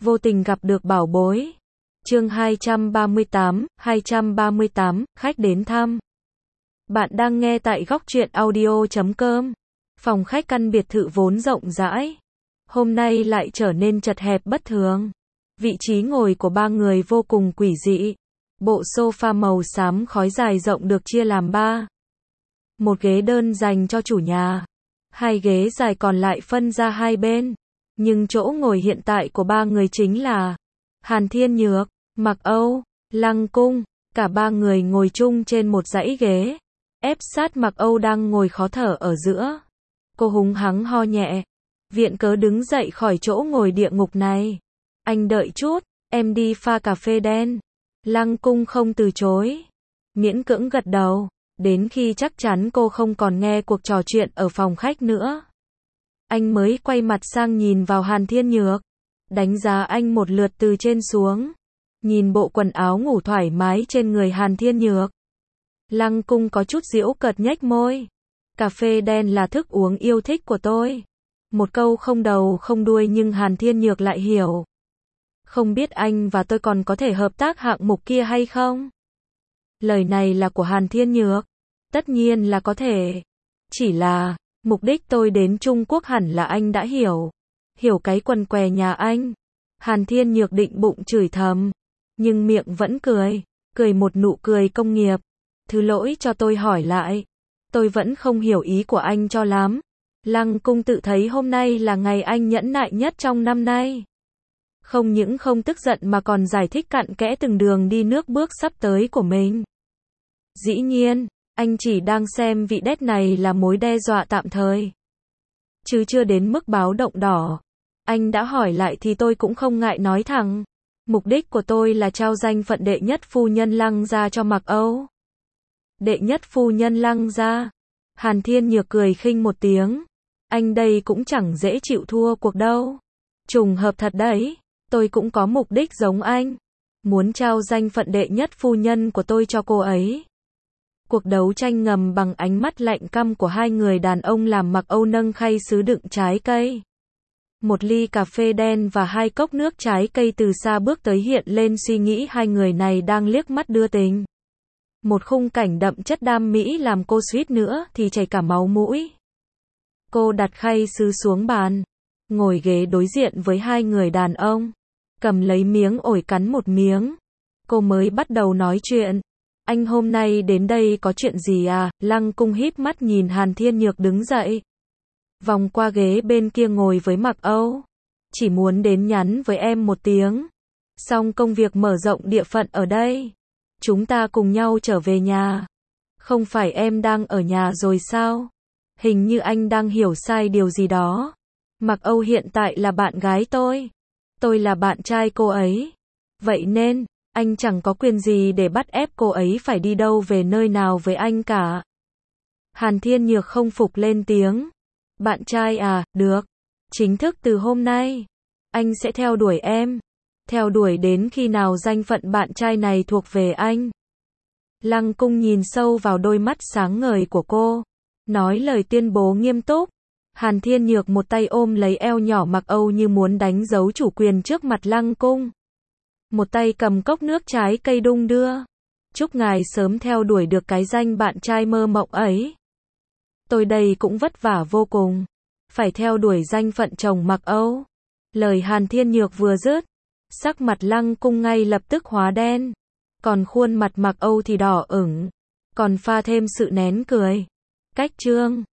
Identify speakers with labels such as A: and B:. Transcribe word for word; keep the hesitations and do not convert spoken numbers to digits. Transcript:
A: Vô tình gặp được bảo bối. Chương hai trăm ba mươi tám, hai trăm ba mươi tám, khách đến thăm. Bạn đang nghe tại góc truyện audio chấm com. Phòng khách căn biệt thự vốn rộng rãi, hôm nay lại trở nên chật hẹp bất thường. Vị trí ngồi của ba người vô cùng quỷ dị. Bộ sofa màu xám khói dài rộng được chia làm ba. Một ghế đơn dành cho chủ nhà. Hai ghế dài còn lại phân ra hai bên. Nhưng chỗ ngồi hiện tại của ba người chính là Hàn Thiên Nhược, Mặc Âu, Lăng Cung. Cả ba người ngồi chung trên một dãy ghế, ép sát Mặc Âu đang ngồi khó thở ở giữa. Cô húng hắng ho nhẹ, viện cớ đứng dậy khỏi chỗ ngồi địa ngục này. Anh đợi chút, em đi pha cà phê đen. Lăng Cung không từ chối, miễn cưỡng gật đầu, đến khi chắc chắn cô không còn nghe cuộc trò chuyện ở phòng khách nữa. Anh mới quay mặt sang nhìn vào Hàn Thiên Nhược, đánh giá anh một lượt từ trên xuống, nhìn bộ quần áo ngủ thoải mái trên người Hàn Thiên Nhược. Lăng Cung có chút giễu cợt nhếch môi. Cà phê đen là thức uống yêu thích của tôi. Một câu không đầu không đuôi nhưng Hàn Thiên Nhược lại hiểu. Không biết anh và tôi còn có thể hợp tác hạng mục kia hay không? Lời này là của Hàn Thiên Nhược. Tất nhiên là có thể. Chỉ là, mục đích tôi đến Trung Quốc hẳn là anh đã hiểu. Hiểu cái quần què nhà anh. Hàn Thiên Nhược định bụng chửi thầm, nhưng miệng vẫn cười. Cười một nụ cười công nghiệp. Thứ lỗi cho tôi hỏi lại. Tôi vẫn không hiểu ý của anh cho lắm. Lăng Cung tự thấy hôm nay là ngày anh nhẫn nại nhất trong năm nay. Không những không tức giận mà còn giải thích cặn kẽ từng đường đi nước bước sắp tới của mình. Dĩ nhiên, anh chỉ đang xem vị đét này là mối đe dọa tạm thời, chứ chưa đến mức báo động đỏ. Anh đã hỏi lại thì tôi cũng không ngại nói thẳng. Mục đích của tôi là trao danh phận đệ nhất phu nhân Lăng gia cho Mặc Âu. Đệ nhất phu nhân Lăng gia. Hàn Thiên Nhược cười khinh một tiếng. Anh đây cũng chẳng dễ chịu thua cuộc đâu. Trùng hợp thật đấy, tôi cũng có mục đích giống anh. Muốn trao danh phận đệ nhất phu nhân của tôi cho cô ấy. Cuộc đấu tranh ngầm bằng ánh mắt lạnh căm của hai người đàn ông làm Mặc Âu nâng khay sứ đựng trái cây. Một ly cà phê đen và hai cốc nước trái cây từ xa bước tới hiện lên suy nghĩ hai người này đang liếc mắt đưa tình. Một khung cảnh đậm chất đam mỹ làm cô suýt nữa thì chảy cả máu mũi. Cô đặt khay sứ xuống bàn, ngồi ghế đối diện với hai người đàn ông, cầm lấy miếng ổi cắn một miếng. Cô mới bắt đầu nói chuyện. Anh hôm nay đến đây có chuyện gì à? Lăng Cung híp mắt nhìn Hàn Thiên Nhược đứng dậy, vòng qua ghế bên kia ngồi với Mặc Âu. Chỉ muốn đến nhắn với em một tiếng. Xong công việc mở rộng địa phận ở đây, chúng ta cùng nhau trở về nhà. Không phải em đang ở nhà rồi sao? Hình như anh đang hiểu sai điều gì đó. Mặc Âu hiện tại là bạn gái tôi. Tôi là bạn trai cô ấy. Vậy nên, anh chẳng có quyền gì để bắt ép cô ấy phải đi đâu về nơi nào với anh cả. Hàn Thiên Nhược không phục lên tiếng. Bạn trai à, được. Chính thức từ hôm nay, anh sẽ theo đuổi em. Theo đuổi đến khi nào danh phận bạn trai này thuộc về anh. Lăng Cung nhìn sâu vào đôi mắt sáng ngời của cô, nói lời tuyên bố nghiêm túc. Hàn Thiên Nhược một tay ôm lấy eo nhỏ Mặc Âu như muốn đánh dấu chủ quyền trước mặt Lăng Cung. Một tay cầm cốc nước trái cây đung đưa. Chúc ngài sớm theo đuổi được cái danh bạn trai mơ mộng ấy. Tôi đây cũng vất vả vô cùng. Phải theo đuổi danh phận chồng Mặc Âu. Lời Hàn Thiên Nhược vừa dứt, sắc mặt Lăng Cung ngay lập tức hóa đen. Còn khuôn mặt Mặc Âu thì đỏ ửng, còn pha thêm sự nén cười. Cách chương